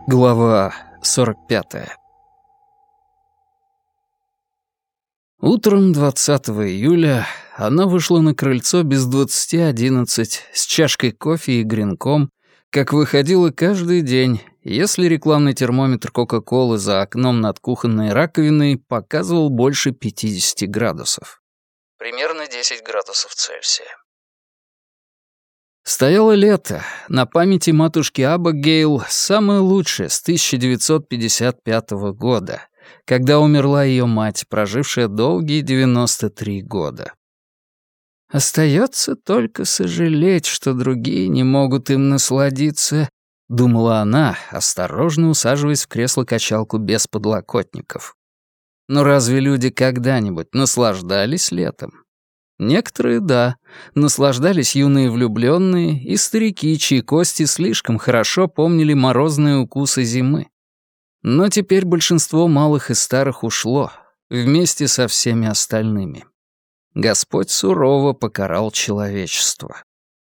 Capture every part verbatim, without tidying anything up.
Глава сорок пятая. Утром двадцатого июля она вышла на крыльцо без двадцати одиннадцать с чашкой кофе и гренком, как выходила каждый день, если рекламный термометр Кока-Колы за окном над кухонной раковиной показывал больше пятидесяти градусов. Примерно десять градусов Цельсия. Стояло лето, на памяти матушки Абигейл самое лучшее с тысяча девятьсот пятьдесят пятого года, когда умерла ее мать, прожившая долгие девяносто три года. «Остается только сожалеть, что другие не могут им насладиться», — думала она, осторожно усаживаясь в кресло-качалку без подлокотников. «Но разве люди когда-нибудь наслаждались летом? Некоторые, да, наслаждались юные влюбленные и старики, чьи кости слишком хорошо помнили морозные укусы зимы. Но теперь большинство малых и старых ушло, вместе со всеми остальными. Господь сурово покарал человечество.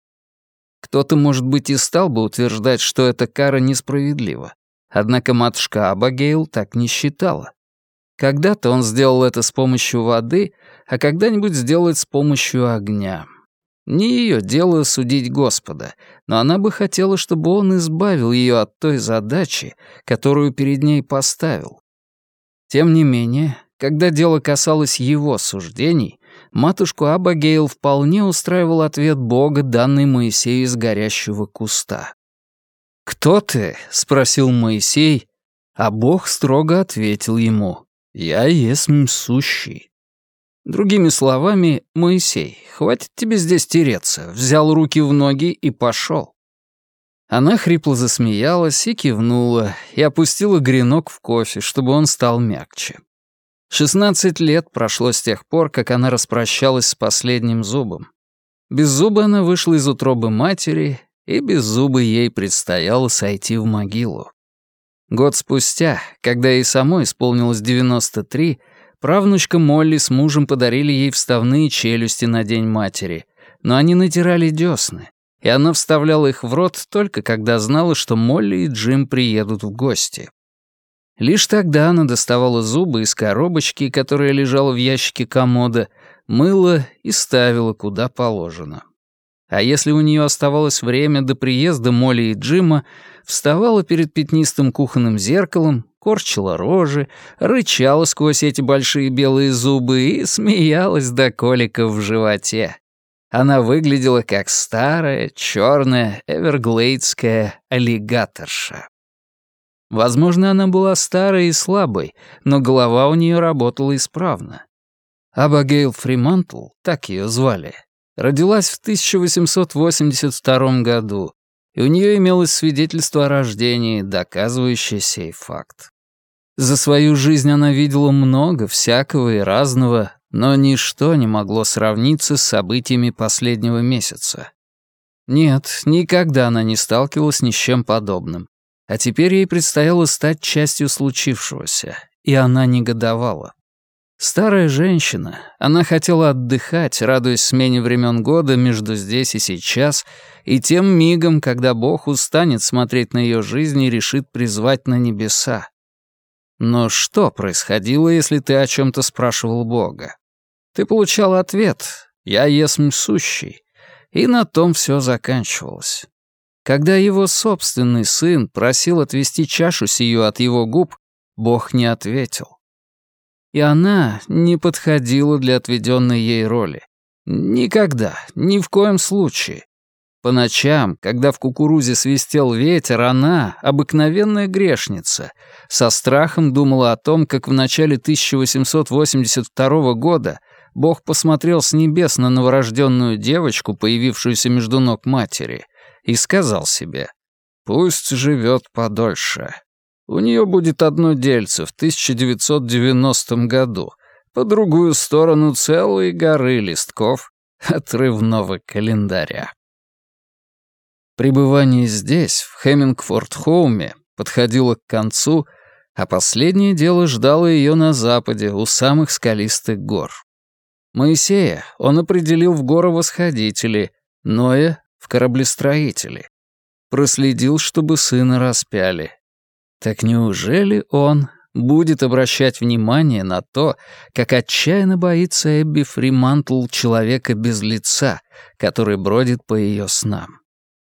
Кто-то, может быть, и стал бы утверждать, что эта кара несправедлива, однако матушка Абигейл так не считала. Когда-то он сделал это с помощью воды, а когда-нибудь сделает с помощью огня. Не ее дело судить Господа, но она бы хотела, чтобы он избавил ее от той задачи, которую перед ней поставил. Тем не менее, когда дело касалось его суждений, матушку Абигейл вполне устраивал ответ Бога, данный Моисею из горящего куста. «Кто ты?» — спросил Моисей, а Бог строго ответил ему: «Я есмь сущий». Другими словами, Моисей, хватит тебе здесь тереться, взял руки в ноги и пошел. Она хрипло засмеялась и кивнула, и опустила гренок в кофе, чтобы он стал мягче. Шестнадцать лет прошло с тех пор, как она распрощалась с последним зубом. Без зуба она вышла из утробы матери, и без зуба ей предстояло сойти в могилу. Год спустя, когда ей самой исполнилось девяносто три, правнучка Молли с мужем подарили ей вставные челюсти на День матери, но они натирали десны, и она вставляла их в рот только когда знала, что Молли и Джим приедут в гости. Лишь тогда она доставала зубы из коробочки, которая лежала в ящике комода, мыла и ставила куда положено. А если у нее оставалось время до приезда Молли и Джима, вставала перед пятнистым кухонным зеркалом, корчила рожи, рычала сквозь эти большие белые зубы и смеялась до коликов в животе. Она выглядела как старая, черная, эверглейдская аллигаторша. Возможно, она была старой и слабой, но голова у нее работала исправно. Абигейл Фримантл, так ее звали, родилась в тысяча восемьсот восемьдесят втором году, и у нее имелось свидетельство о рождении, доказывающее сей факт. За свою жизнь она видела много всякого и разного, но ничто не могло сравниться с событиями последнего месяца. Нет, никогда она не сталкивалась ни с чем подобным. А теперь ей предстояло стать частью случившегося, и она негодовала. Старая женщина, она хотела отдыхать, радуясь смене времен года между здесь и сейчас, и тем мигом, когда Бог устанет смотреть на ее жизнь и решит призвать на небеса. Но что происходило, если ты о чем-то спрашивал Бога? Ты получал ответ «Я есмь сущий», и на том все заканчивалось. Когда его собственный сын просил отвести чашу сию от его губ, Бог не ответил. И она не подходила для отведенной ей роли. Никогда, ни в коем случае. По ночам, когда в кукурузе свистел ветер, она, обыкновенная грешница, со страхом думала о том, как в начале тысяча восемьсот восемьдесят второго года Бог посмотрел с небес на новорожденную девочку, появившуюся между ног матери, и сказал себе: «Пусть живет подольше. У нее будет одно дельце в тысяча девятьсот девяностом году, по другую сторону целой горы листков отрывного календаря». Пребывание здесь, в Хеммингфорд-Хоуме, подходило к концу, а последнее дело ждало ее на западе, у самых скалистых гор. Моисея он определил в горовосходители, Ноя — в кораблестроители. Проследил, чтобы сына распяли. Так неужели он будет обращать внимание на то, как отчаянно боится Эбби Фримантл человека без лица, который бродит по ее снам?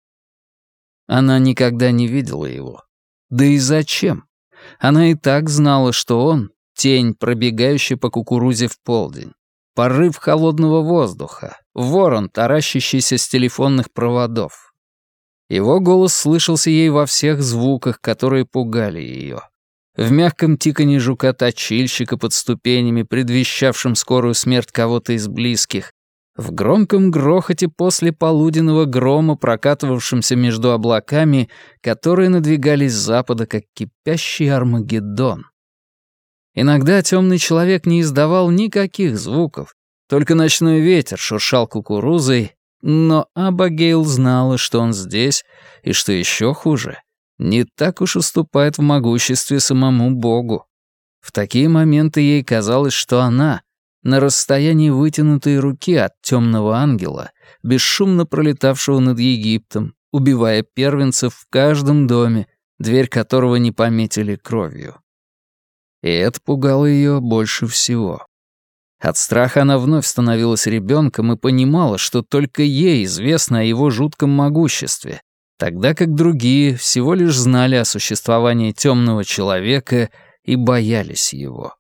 Она никогда не видела его. Да и зачем? Она и так знала, что он — тень, пробегающая по кукурузе в полдень, порыв холодного воздуха, ворон, таращащийся с телефонных проводов. Его голос слышался ей во всех звуках, которые пугали ее. В мягком тиканье жука-точильщика под ступенями, предвещавшем скорую смерть кого-то из близких, в громком грохоте после полуденного грома, прокатывавшемся между облаками, которые надвигались с запада, как кипящий Армагеддон. Иногда темный человек не издавал никаких звуков, только ночной ветер шуршал кукурузой, но Абигейл знала, что он здесь, и, что еще хуже, не так уж уступает в могуществе самому Богу. В такие моменты ей казалось, что она на расстоянии вытянутой руки от темного ангела, бесшумно пролетавшего над Египтом, убивая первенцев в каждом доме, дверь которого не пометили кровью. И это пугало ее больше всего. От страха она вновь становилась ребенком и понимала, что только ей известно о его жутком могуществе, тогда как другие всего лишь знали о существовании темного человека и боялись его.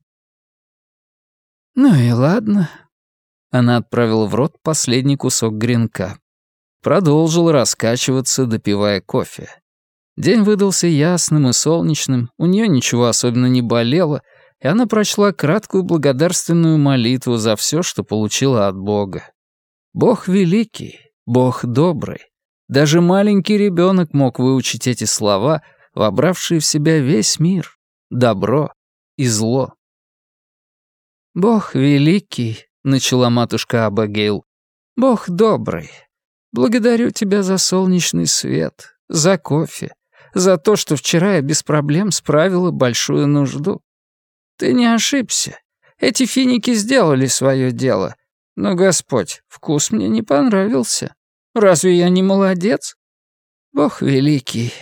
«Ну и ладно». Она отправила в рот последний кусок гренка. Продолжила раскачиваться, допивая кофе. День выдался ясным и солнечным, у нее ничего особенно не болело, и она прочла краткую благодарственную молитву за все, что получила от Бога. Бог великий, Бог добрый. Даже маленький ребенок мог выучить эти слова, вобравшие в себя весь мир, добро и зло. «Бог великий», — начала матушка Абигейл, — «Бог добрый. Благодарю тебя за солнечный свет, за кофе, за то, что вчера я без проблем справила большую нужду. Ты не ошибся. Эти финики сделали свое дело. Но, Господь, вкус мне не понравился. Разве я не молодец? Бог великий».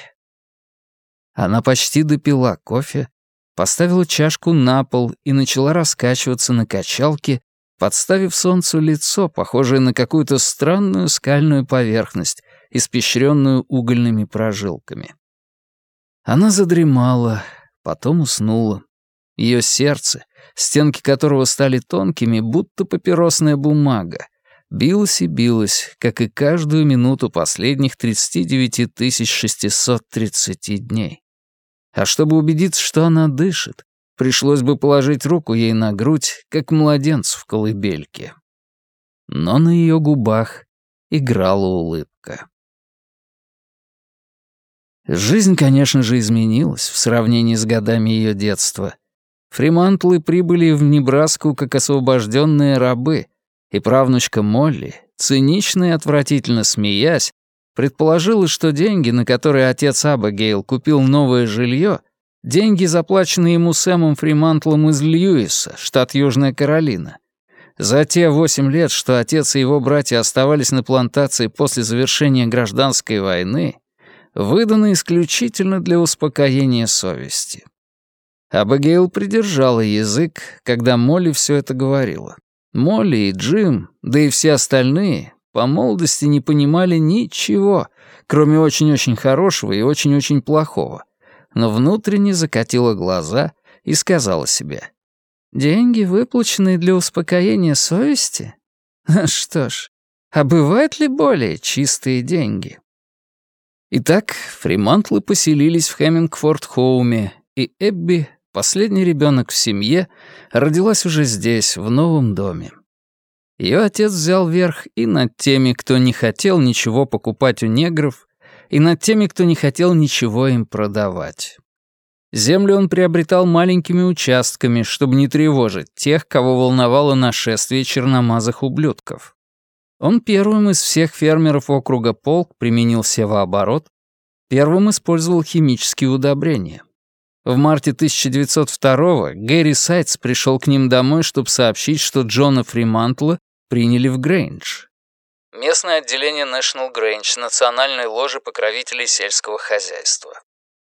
Она почти допила кофе, поставила чашку на пол и начала раскачиваться на качалке, подставив солнцу лицо, похожее на какую-то странную скальную поверхность, испещренную угольными прожилками. Она задремала, потом уснула. Ее сердце, стенки которого стали тонкими, будто папиросная бумага, билось и билось, как и каждую минуту последних тридцати девяти тысяч шестисот тридцати дней. А чтобы убедиться, что она дышит, пришлось бы положить руку ей на грудь, как младенцу в колыбельке. Но на ее губах играла улыбка. Жизнь, конечно же, изменилась в сравнении с годами ее детства. Фримантлы прибыли в Небраску как освобожденные рабы, и правнучка Молли, цинично и отвратительно смеясь, предположила, что деньги, на которые отец Абигейл купил новое жилье, деньги, заплаченные ему Сэмом Фримантлом из Льюиса, штат Южная Каролина. За те восемь лет, что отец и его братья оставались на плантации после завершения гражданской войны, выданы исключительно для успокоения совести. Абигейл придержала язык, когда Молли все это говорила. Молли и Джим, да и все остальные, по молодости не понимали ничего, кроме очень-очень хорошего и очень-очень плохого, но внутренне закатила глаза и сказала себе: «Деньги, выплаченные для успокоения совести? Что ж, а бывают ли более чистые деньги?» Итак, Фримантлы поселились в Хеммингфорд-Хоуме, и Эбби, последний ребенок в семье, родилась уже здесь, в новом доме. Ее отец взял верх и над теми, кто не хотел ничего покупать у негров, и над теми, кто не хотел ничего им продавать. Землю он приобретал маленькими участками, чтобы не тревожить тех, кого волновало нашествие черномазых ублюдков. Он первым из всех фермеров округа Полк применил севооборот, первым использовал химические удобрения. В марте тысяча девятьсот второго Гэри Сайтс пришел к ним домой, чтобы сообщить, что Джона Фримантла приняли в Грэндж. Местное отделение National Grange, национальной ложи покровителей сельского хозяйства.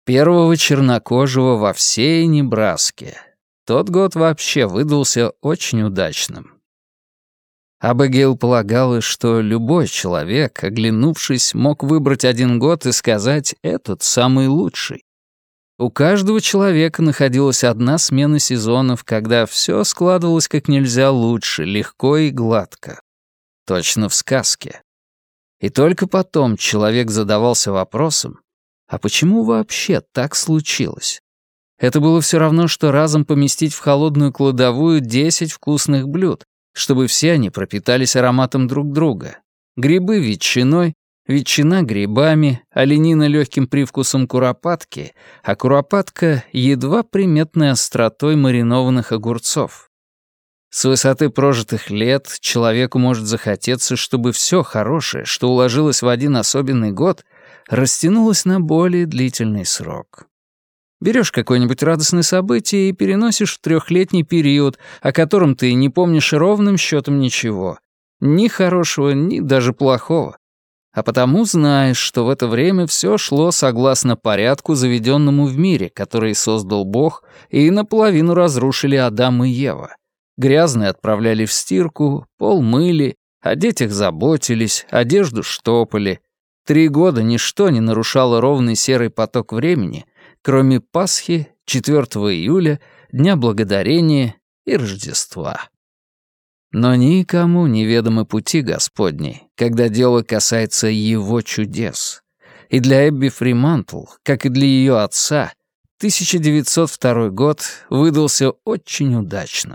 Первого чернокожего во всей Небраске. Тот год вообще выдался очень удачным. Абигейл полагала, что любой человек, оглянувшись, мог выбрать один год и сказать «этот самый лучший». У каждого человека находилась одна смена сезонов, когда все складывалось как нельзя лучше, легко и гладко. Точно в сказке. И только потом человек задавался вопросом, а почему вообще так случилось? Это было все равно, что разом поместить в холодную кладовую десять вкусных блюд, чтобы все они пропитались ароматом друг друга. Грибы ветчиной, ветчина грибами, оленина легким привкусом куропатки, а куропатка едва приметной остротой маринованных огурцов. С высоты прожитых лет человеку может захотеться, чтобы все хорошее, что уложилось в один особенный год, растянулось на более длительный срок. Берешь какое-нибудь радостное событие и переносишь в трехлетний период, о котором ты не помнишь ровным счетом ничего. Ни хорошего, ни даже плохого. А потому знаешь, что в это время все шло согласно порядку, заведенному в мире, который создал Бог, и наполовину разрушили Адам и Ева. Грязные отправляли в стирку, пол мыли, о детях заботились, одежду штопали. Три года ничто не нарушало ровный серый поток времени, кроме Пасхи, четвёртого июля, Дня Благодарения и Рождества. Но никому неведомы пути Господни, когда дело касается Его чудес. И для Эбби Фримантл, как и для ее отца, тысяча девятьсот второй год выдался очень удачным.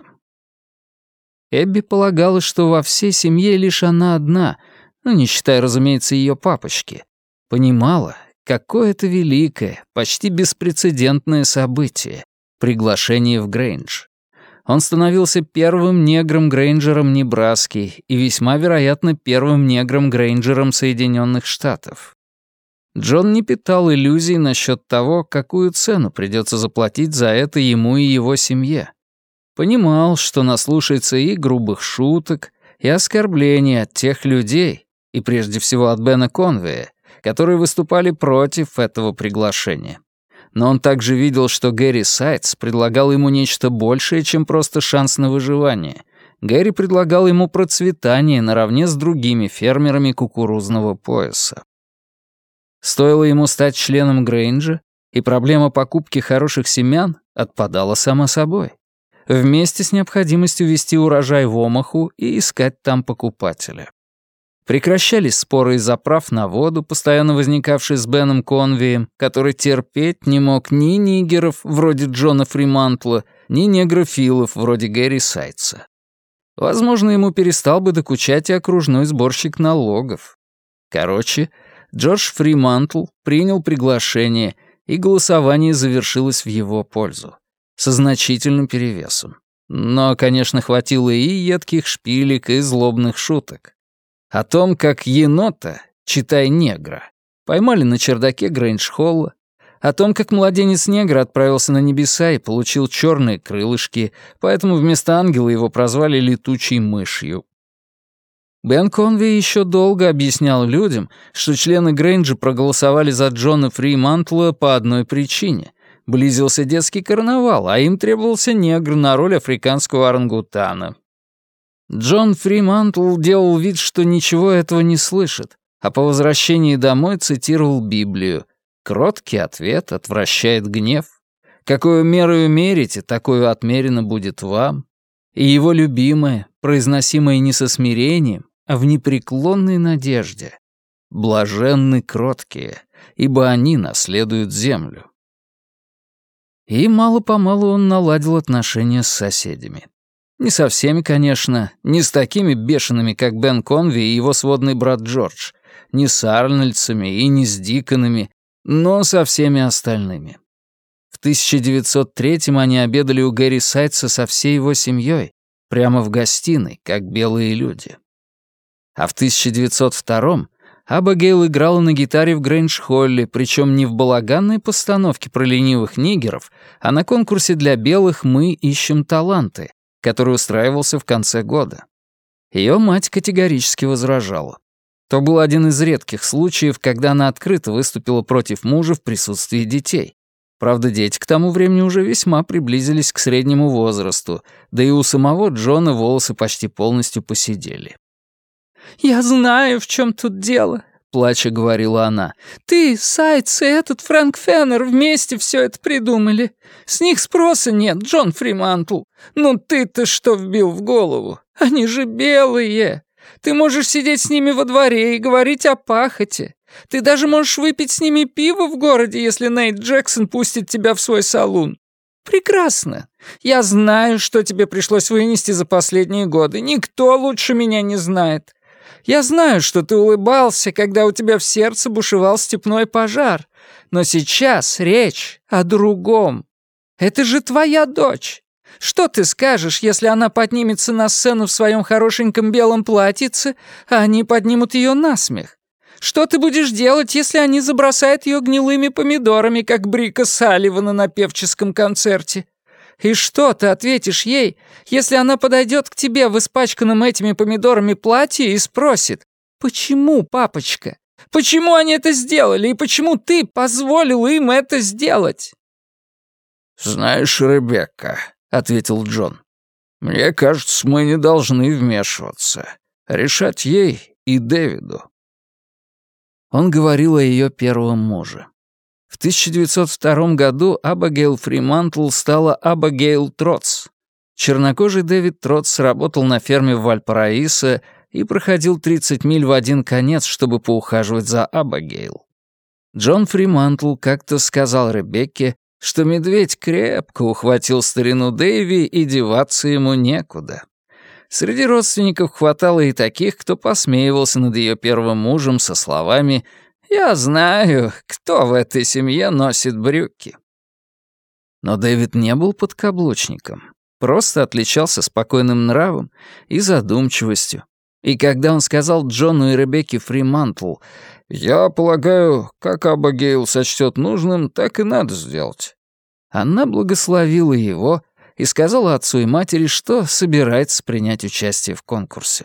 Эбби полагала, что во всей семье лишь она одна, ну, не считая, разумеется, ее папочки. Понимала, какое это великое, почти беспрецедентное событие — приглашение в Грейндж. Он становился первым негром-грейнджером Небраски и весьма вероятно первым негром-грейнджером Соединенных Штатов. Джон не питал иллюзий насчет того, какую цену придется заплатить за это ему и его семье. Понимал, что наслушается и грубых шуток, и оскорблений от тех людей, и прежде всего от Бена Конвея, которые выступали против этого приглашения. Но он также видел, что Гэри Сайтс предлагал ему нечто большее, чем просто шанс на выживание. Гэри предлагал ему процветание наравне с другими фермерами кукурузного пояса. Стоило ему стать членом Грейнджа, и проблема покупки хороших семян отпадала сама собой, вместе с необходимостью вести урожай в омаху и искать там покупателя. Прекращались споры из-за прав на воду, постоянно возникавшие с Беном Конвеем, который терпеть не мог ни нигеров, вроде Джона Фримантла, ни негрофилов, вроде Гэри Сайтса. Возможно, ему перестал бы докучать и окружной сборщик налогов. Короче, Джордж Фримантл принял приглашение, и голосование завершилось в его пользу, со значительным перевесом. Но, конечно, хватило и едких шпилек, и злобных шуток. О том, как енота, читай негра, поймали на чердаке Грейндж-холла, о том, как младенец негра отправился на небеса и получил черные крылышки, поэтому вместо ангела его прозвали летучей мышью. Бен Конвей еще долго объяснял людям, что члены Грейнджа проголосовали за Джона Фримантла по одной причине. Близился детский карнавал, а им требовался негр на роль африканского орангутана. Джон Фримантл делал вид, что ничего этого не слышит, а по возвращении домой цитировал Библию. «Кроткий ответ отвращает гнев. Какую мерою мерите, такую отмерено будет вам». И его любимое, произносимое не со смирением, а в непреклонной надежде. «Блаженны кроткие, ибо они наследуют землю». И мало-помалу он наладил отношения с соседями. Не со всеми, конечно, не с такими бешеными, как Бен Конви и его сводный брат Джордж, не с Арнольдсами и не с Диконами, но со всеми остальными. В тысяча девятьсот третьем они обедали у Гэри Сайтса со всей его семьей, прямо в гостиной, как белые люди. А в тысяча девятьсот втором Абигейл играла на гитаре в Грейндж-холле, причем не в балаганной постановке про ленивых нигеров, а на конкурсе для белых «Мы ищем таланты», который устраивался в конце года. Ее мать категорически возражала. То был один из редких случаев, когда она открыто выступила против мужа в присутствии детей. Правда, дети к тому времени уже весьма приблизились к среднему возрасту, да и у самого Джона волосы почти полностью поседели. «Я знаю, в чем тут дело», — плача говорила она. «Ты, Сайтс и этот Фрэнк Феннер вместе все это придумали. С них спроса нет, Джон Фримантл. Ну ты-то что вбил в голову? Они же белые. Ты можешь сидеть с ними во дворе и говорить о пахоте. Ты даже можешь выпить с ними пиво в городе, если Нейт Джексон пустит тебя в свой салун. Прекрасно. Я знаю, что тебе пришлось вынести за последние годы. Никто лучше меня не знает. Я знаю, что ты улыбался, когда у тебя в сердце бушевал степной пожар. Но сейчас речь о другом. Это же твоя дочь. Что ты скажешь, если она поднимется на сцену в своем хорошеньком белом платьице, а они поднимут ее на смех? Что ты будешь делать, если они забросают ее гнилыми помидорами, как Брика Салливана на певческом концерте? И что ты ответишь ей, если она подойдет к тебе в испачканном этими помидорами платье и спросит: «Почему, папочка? Почему они это сделали, и почему ты позволил им это сделать?» «Знаешь, Ребекка», — ответил Джон, — «мне кажется, мы не должны вмешиваться. Решать ей и Дэвиду». Он говорил о ее первом муже. В тысяча девятьсот втором году Абигейл Фримантл стала Абигейл Тротс. Чернокожий Дэвид Тротс работал на ферме в Вальпараисо и проходил тридцать миль в один конец, чтобы поухаживать за Абигейл. Джон Фримантл как-то сказал Ребекке, что медведь крепко ухватил старину Дэйви и деваться ему некуда. Среди родственников хватало и таких, кто посмеивался над ее первым мужем со словами «Я знаю, кто в этой семье носит брюки». Но Дэвид не был подкаблучником, просто отличался спокойным нравом и задумчивостью. И когда он сказал Джону и Ребекке Фримантл: «Я полагаю, как Абигейл сочтет нужным, так и надо сделать», она благословила его и сказала отцу и матери, что собирается принять участие в конкурсе.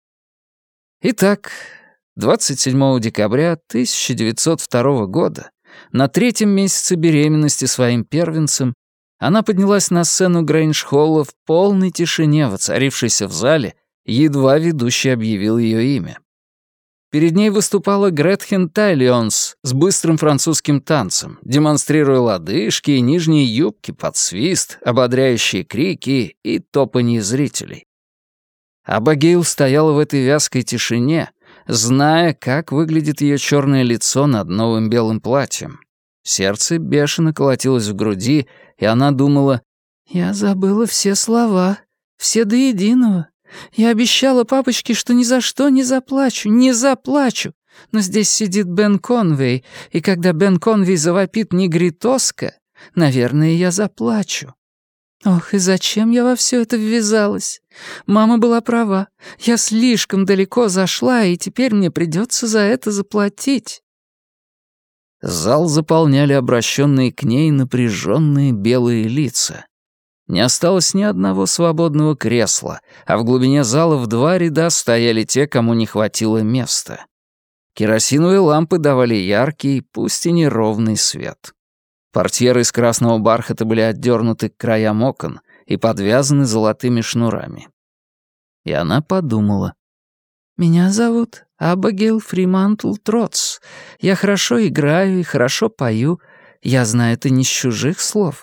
Итак, двадцать седьмого декабря тысяча девятьсот второго года, на третьем месяце беременности своим первенцем, она поднялась на сцену Грэндж-холла в полной тишине, воцарившейся в зале, едва ведущий объявил ее имя. Перед ней выступала Гретхен Тайлионс с быстрым французским танцем, демонстрируя лодыжки и нижние юбки под свист, ободряющие крики и топанье зрителей. Абигейл стояла в этой вязкой тишине, зная, как выглядит ее черное лицо над новым белым платьем. Сердце бешено колотилось в груди, и она думала: «Я забыла все слова, все до единого. Я обещала папочке, что ни за что не заплачу, не заплачу. Но здесь сидит Бен Конвей, и когда Бен Конвей завопит негритоска, наверное, я заплачу. Ох, и зачем я во все это ввязалась? Мама была права. Я слишком далеко зашла, и теперь мне придется за это заплатить». Зал заполняли обращенные к ней напряженные белые лица. Не осталось ни одного свободного кресла, а в глубине зала в два ряда стояли те, кому не хватило места. Керосиновые лампы давали яркий, пусть и неровный свет. Портьеры из красного бархата были отдернуты к краям окон и подвязаны золотыми шнурами. И она подумала: «Меня зовут Абигейл Фримантл Тротс. Я хорошо играю и хорошо пою. Я знаю это не с чужих слов».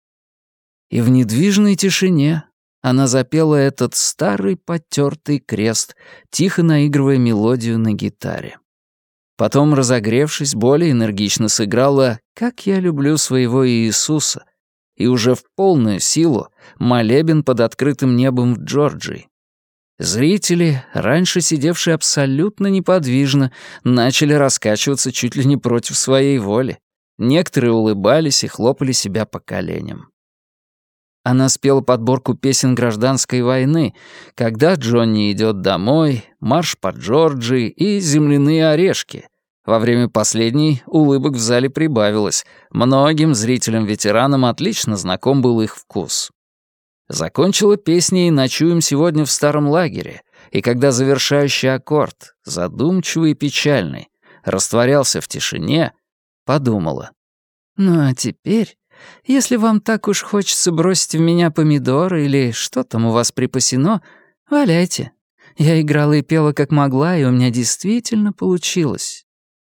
И в недвижной тишине она запела этот старый потертый крест, тихо наигрывая мелодию на гитаре. Потом, разогревшись, более энергично сыграла «Как я люблю своего Иисуса» и уже в полную силу молебен под открытым небом в Джорджии. Зрители, раньше сидевшие абсолютно неподвижно, начали раскачиваться чуть ли не против своей воли. Некоторые улыбались и хлопали себя по коленям. Она спела подборку песен гражданской войны, «Когда Джонни идет домой», «Марш по Джорджии» и «Земляные орешки». Во время последней улыбок в зале прибавилось. Многим зрителям-ветеранам отлично знаком был их вкус. Закончила песней «Ночуем сегодня в старом лагере», и когда завершающий аккорд, задумчивый и печальный, растворялся в тишине, подумала: Ну а теперь, если вам так уж хочется бросить в меня помидоры или что там у вас припасено, валяйте. Я играла и пела как могла, и у меня действительно получилось».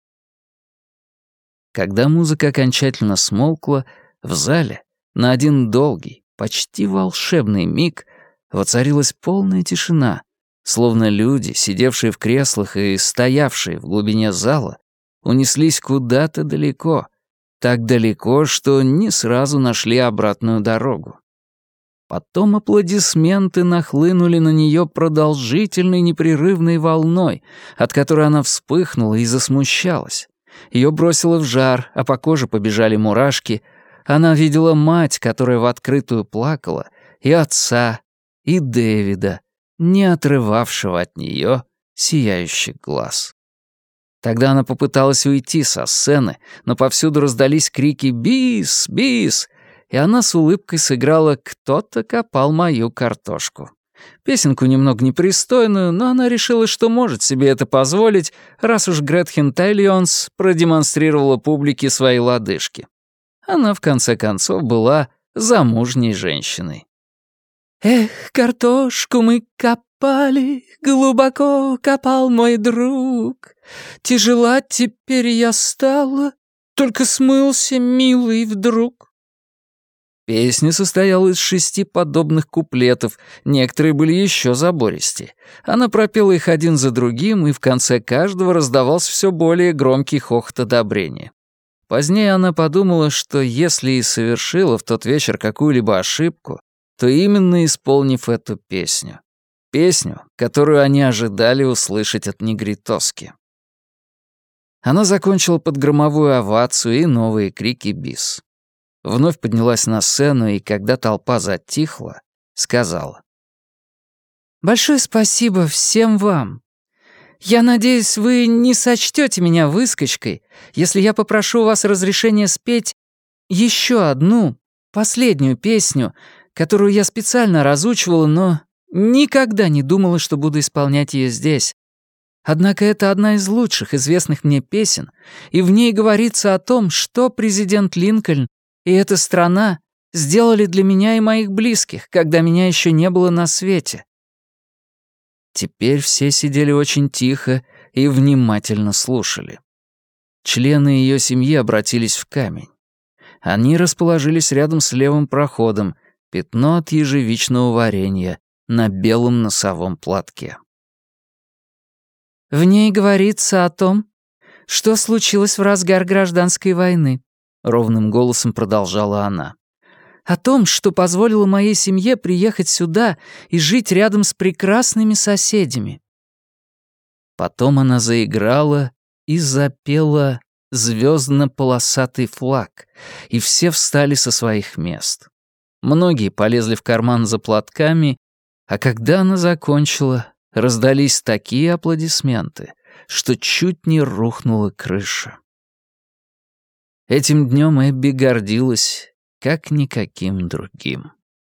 Когда музыка окончательно смолкла, в зале на один долгий, почти волшебный миг воцарилась полная тишина, словно люди, сидевшие в креслах и стоявшие в глубине зала, унеслись куда-то далеко, так далеко, что не сразу нашли обратную дорогу. Потом аплодисменты нахлынули на нее продолжительной непрерывной волной, от которой она вспыхнула и засмущалась. Ее бросило в жар, а по коже побежали мурашки. Она видела мать, которая в открытую плакала, и отца, и Дэвида, не отрывавшего от нее сияющих глаз. Тогда она попыталась уйти со сцены, но повсюду раздались крики «Бис! Бис!», и она с улыбкой сыграла «Кто-то копал мою картошку». Песенку немного непристойную, но она решила, что может себе это позволить, раз уж Гретхен Тайлионс продемонстрировала публике свои лодыжки. Она, в конце концов, была замужней женщиной. «Эх, картошку мы копали, глубоко копал мой друг. Тяжела теперь я стала, только смылся милый вдруг». Песня состояла из шести подобных куплетов, некоторые были еще забористее. Она пропела их один за другим, и в конце каждого раздавался все более громкий хохот одобрения. Позднее она подумала, что если и совершила в тот вечер какую-либо ошибку, то именно исполнив эту песню. Песню, которую они ожидали услышать от негритоски. Она закончила под громовую овацию и новые крики бис. Вновь поднялась на сцену, и когда толпа затихла, сказала: «Большое спасибо всем вам. Я надеюсь, вы не сочтете меня выскочкой, если я попрошу у вас разрешения спеть еще одну, последнюю песню, которую я специально разучивала, но никогда не думала, что буду исполнять ее здесь. Однако это одна из лучших известных мне песен, и в ней говорится о том, что президент Линкольн и эта страна сделали для меня и моих близких, когда меня еще не было на свете». Теперь все сидели очень тихо и внимательно слушали. Члены ее семьи обратились в камень. Они расположились рядом с левым проходом, пятно от ежевичного варенья на белом носовом платке. «В ней говорится о том, что случилось в разгар гражданской войны», — ровным голосом продолжала она. «О том, что позволило моей семье приехать сюда и жить рядом с прекрасными соседями». Потом она заиграла и запела «Звездно-полосатый флаг», и все встали со своих мест. Многие полезли в карман за платками, а когда она закончила, раздались такие аплодисменты, что чуть не рухнула крыша. Этим днем Эбби гордилась, как никаким другим.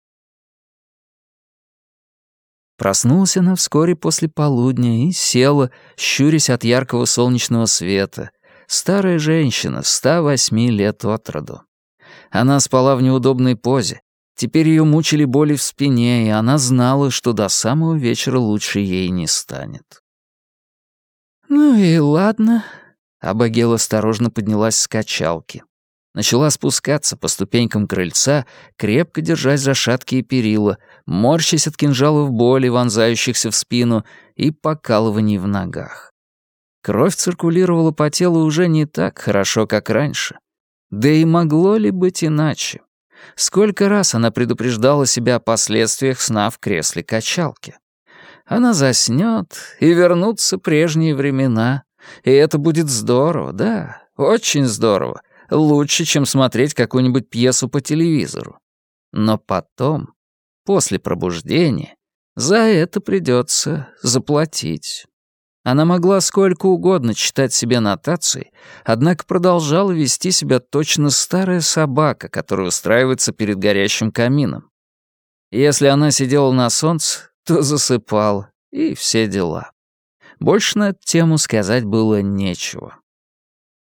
Проснулась она вскоре после полудня и села, щурясь от яркого солнечного света. Старая женщина, ста восьми лет от роду. Она спала в неудобной позе. Теперь ее мучили боли в спине, и она знала, что до самого вечера лучше ей не станет. «Ну и ладно». Абагел осторожно поднялась с качалки. Начала спускаться по ступенькам крыльца, крепко держась за шаткие перила, морщась от кинжалов боли, вонзающихся в спину, и покалываний в ногах. Кровь циркулировала по телу уже не так хорошо, как раньше. Да и могло ли быть иначе? Сколько раз она предупреждала себя о последствиях сна в кресле качалки. Она заснёт, и вернутся прежние времена, и это будет здорово, да, очень здорово, лучше, чем смотреть какую-нибудь пьесу по телевизору. Но потом, после пробуждения, за это придётся заплатить. Она могла сколько угодно читать себе нотации, однако продолжала вести себя точно старая собака, которая устраивается перед горящим камином. Если она сидела на солнце, то засыпала, и все дела. Больше на эту тему сказать было нечего.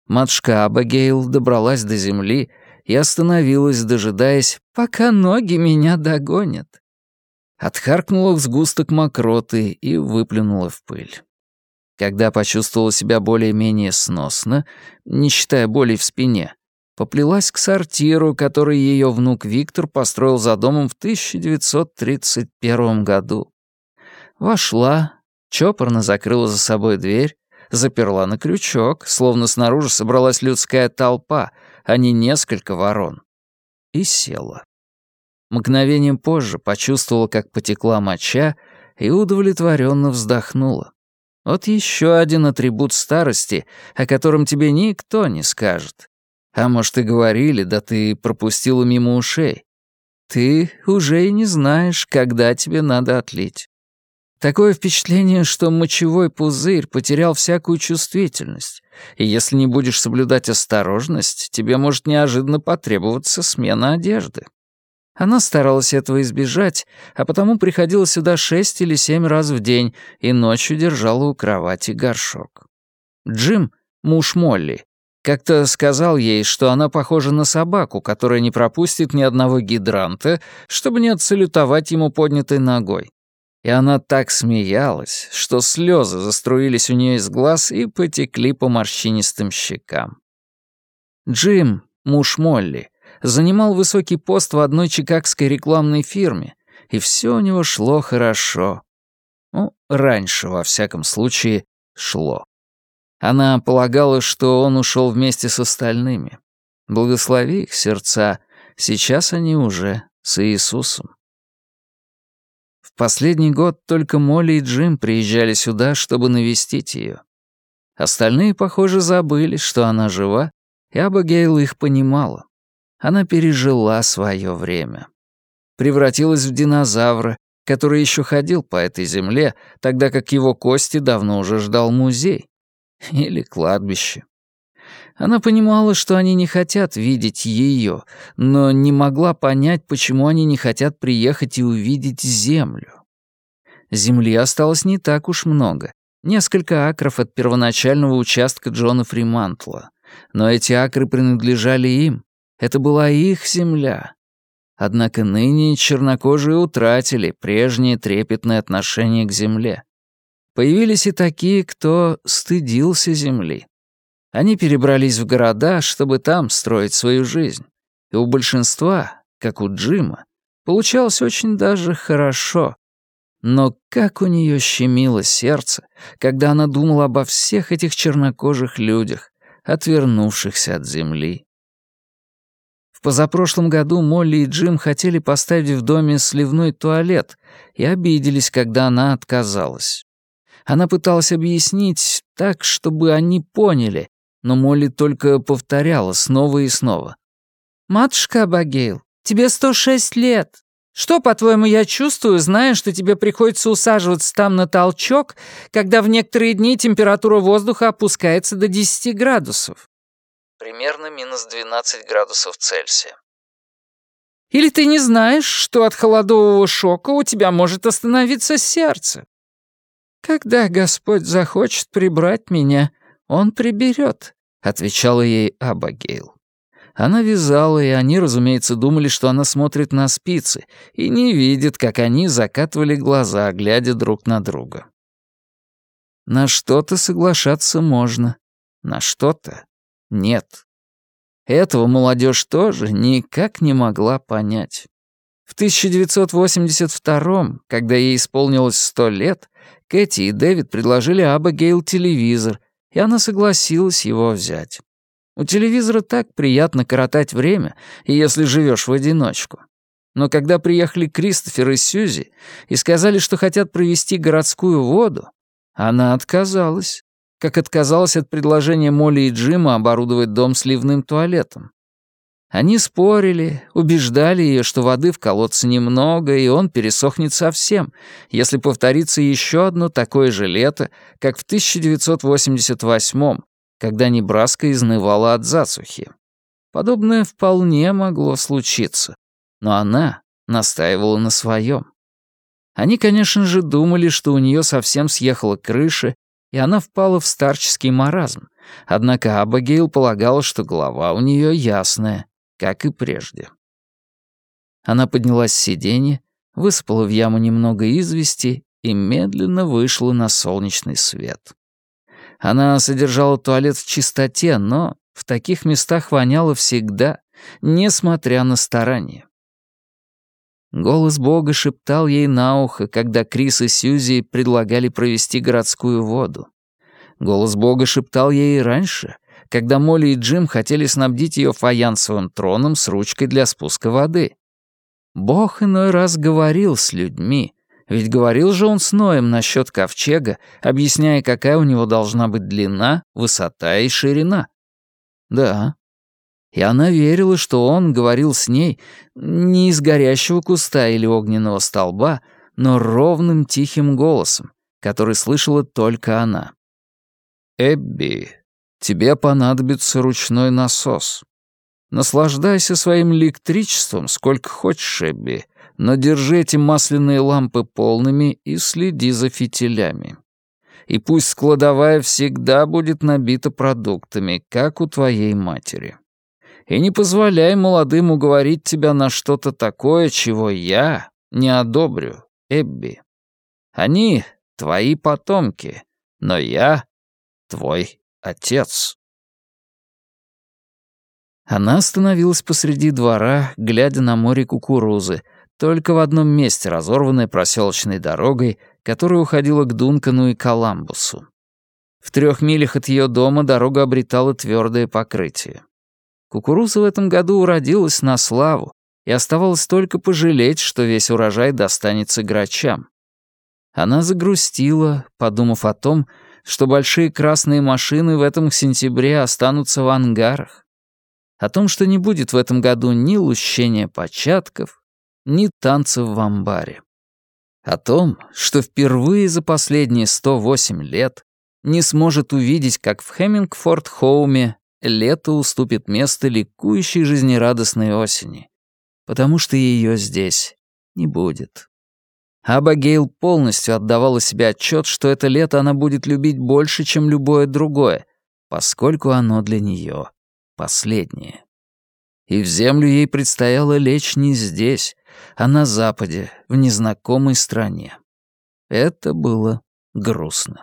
Матушка Абигейл добралась до земли и остановилась, дожидаясь, пока ноги меня догонят. Отхаркнула в сгусток мокроты и выплюнула в пыль. Когда почувствовала себя более-менее сносно, не считая боли в спине, поплелась к сортиру, который ее внук Виктор построил за домом в тысяча девятьсот тридцать первом году. Вошла, чопорно закрыла за собой дверь, заперла на крючок, словно снаружи собралась людская толпа, а не несколько ворон, и села. Мгновением позже почувствовала, как потекла моча, и удовлетворенно вздохнула. Вот еще один атрибут старости, о котором тебе никто не скажет. А может, и говорили, да ты пропустила мимо ушей. Ты уже и не знаешь, когда тебе надо отлить. Такое впечатление, что мочевой пузырь потерял всякую чувствительность, и если не будешь соблюдать осторожность, тебе может неожиданно потребоваться смена одежды. Она старалась этого избежать, а потому приходила сюда шесть или семь раз в день и ночью держала у кровати горшок. Джим, муж Молли, как-то сказал ей, что она похожа на собаку, которая не пропустит ни одного гидранта, чтобы не отсалютовать ему поднятой ногой. И она так смеялась, что слезы заструились у нее из глаз и потекли по морщинистым щекам. Джим, муж Молли, занимал высокий пост в одной чикагской рекламной фирме, и все у него шло хорошо. Ну, раньше, во всяком случае, шло. Она полагала, что он ушел вместе с остальными. Благослови их сердца, сейчас они уже с Иисусом. В последний год только Молли и Джим приезжали сюда, чтобы навестить ее. Остальные, похоже, забыли, что она жива, и Абигейл их понимала. Она пережила свое время. Превратилась в динозавра, который еще ходил по этой земле, тогда как его кости давно уже ждал музей. Или кладбище. Она понимала, что они не хотят видеть ее, но не могла понять, почему они не хотят приехать и увидеть землю. Земли осталось не так уж много. Несколько акров от первоначального участка Джона Фримантла. Но эти акры принадлежали им. Это была их земля. Однако ныне чернокожие утратили прежнее трепетное отношение к земле. Появились и такие, кто стыдился земли. Они перебрались в города, чтобы там строить свою жизнь. И у большинства, как у Джима, получалось очень даже хорошо. Но как у нее щемило сердце, когда она думала обо всех этих чернокожих людях, отвернувшихся от земли. В позапрошлом году Молли и Джим хотели поставить в доме сливной туалет и обиделись, когда она отказалась. Она пыталась объяснить так, чтобы они поняли, но Молли только повторяла снова и снова. «Матушка Абигейл, тебе сто шесть лет. Что, по-твоему, я чувствую, зная, что тебе приходится усаживаться там на толчок, когда в некоторые дни температура воздуха опускается до десяти градусов?» Примерно минус двенадцать градусов Цельсия. «Или ты не знаешь, что от холодового шока у тебя может остановиться сердце? Когда Господь захочет прибрать меня, Он приберет», — отвечала ей Абигейл. Она вязала, и они, разумеется, думали, что она смотрит на спицы и не видит, как они закатывали глаза, глядя друг на друга. На что-то соглашаться можно, на что-то нет. Этого молодежь тоже никак не могла понять. В тысяча девятьсот восемьдесят втором, когда ей исполнилось сто лет, Кэти и Дэвид предложили Абигейл телевизор, и она согласилась его взять. У телевизора так приятно коротать время, если живешь в одиночку. Но когда приехали Кристофер и Сьюзи и сказали, что хотят провести городскую воду, она отказалась, как отказалась от предложения Молли и Джима оборудовать дом сливным туалетом. Они спорили, убеждали ее, что воды в колодце немного, и он пересохнет совсем, если повторится еще одно такое же лето, как в тысяча девятьсот восемьдесят восьмом, когда Небраска изнывала от засухи. Подобное вполне могло случиться, но она настаивала на своем. Они, конечно же, думали, что у нее совсем съехала крыша, и она впала в старческий маразм, Однако Абигейл полагала, что голова у нее ясная, как и прежде. Она поднялась с сиденья, высыпала в яму немного извести и медленно вышла на солнечный свет. Она содержала туалет в чистоте, но в таких местах воняло всегда, несмотря на старания. Голос Бога шептал ей на ухо, когда Крис и Сьюзи предлагали провести городскую воду. Голос Бога шептал ей и раньше, когда Молли и Джим хотели снабдить ее фаянсовым троном с ручкой для спуска воды. Бог иной раз говорил с людьми, ведь говорил же он с Ноем насчет ковчега, объясняя, какая у него должна быть длина, высота и ширина. Да. И она верила, что он говорил с ней не из горящего куста или огненного столба, но ровным тихим голосом, который слышала только она. «Эбби, тебе понадобится ручной насос. Наслаждайся своим электричеством сколько хочешь, Эбби, но держи эти масляные лампы полными и следи за фитилями. И пусть складовая всегда будет набита продуктами, как у твоей матери. И не позволяй молодым уговорить тебя на что-то такое, чего я не одобрю, Эбби. Они — твои потомки, но я — твой отец». Она остановилась посреди двора, глядя на море кукурузы, только в одном месте разорванной проселочной дорогой, которая уходила к Дункану и Коламбусу. В трех милях от ее дома дорога обретала твердое покрытие. Кукуруза в этом году уродилась на славу, и оставалось только пожалеть, что весь урожай достанется грачам. Она загрустила, подумав о том, что большие красные машины в этом сентябре останутся в ангарах, о том, что не будет в этом году ни лущения початков, ни танцев в амбаре, о том, что впервые за последние сто восемь лет не сможет увидеть, как в Хеммингфорд-Хоуме лето уступит место ликующей жизнерадостной осени, потому что ее здесь не будет. Абигейл полностью отдавала себе отчет, что это лето она будет любить больше, чем любое другое, поскольку оно для нее последнее. И в землю ей предстояло лечь не здесь, а на западе, в незнакомой стране. Это было грустно.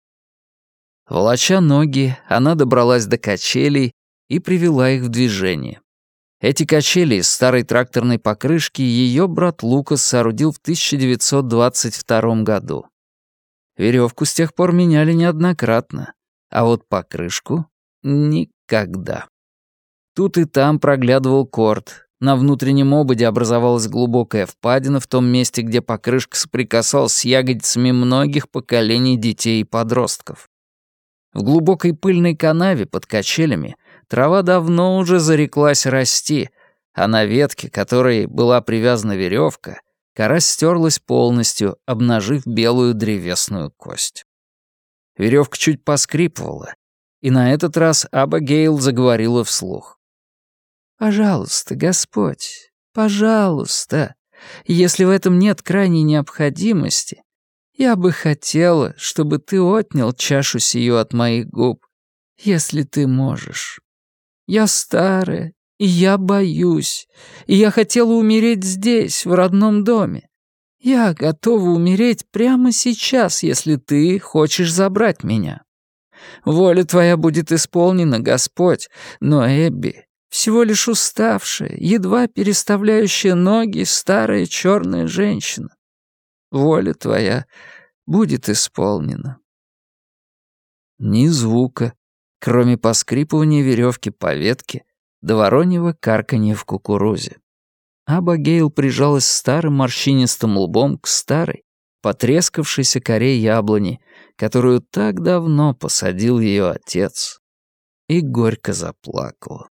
Волоча ноги, она добралась до качелей и привела их в движение. Эти качели из старой тракторной покрышки ее брат Лукас соорудил в тысяча девятьсот двадцать втором году. Веревку с тех пор меняли неоднократно, а вот покрышку — никогда. Тут и там проглядывал корд. На внутреннем ободе образовалась глубокая впадина в том месте, где покрышка соприкасалась с ягодицами многих поколений детей и подростков. В глубокой пыльной канаве под качелями трава давно уже зареклась расти, а на ветке, к которой была привязана веревка, кора стерлась полностью, обнажив белую древесную кость. Веревка чуть поскрипывала, и на этот раз Абигейл заговорила вслух. «Пожалуйста, Господь, пожалуйста, если в этом нет крайней необходимости, я бы хотела, чтобы ты отнял чашу сию от моих губ, если ты можешь. Я старая, и я боюсь, и я хотела умереть здесь, в родном доме. Я готова умереть прямо сейчас, если ты хочешь забрать меня. Воля твоя будет исполнена, Господь, но Эбби всего лишь уставшая, едва переставляющая ноги старая черная женщина. Воля твоя будет исполнена». Ни звука, кроме поскрипывания веревки по ветке до вороньего карканья в кукурузе. Абигейл прижалась старым морщинистым лбом к старой, потрескавшейся коре яблони, которую так давно посадил ее отец, и горько заплакала.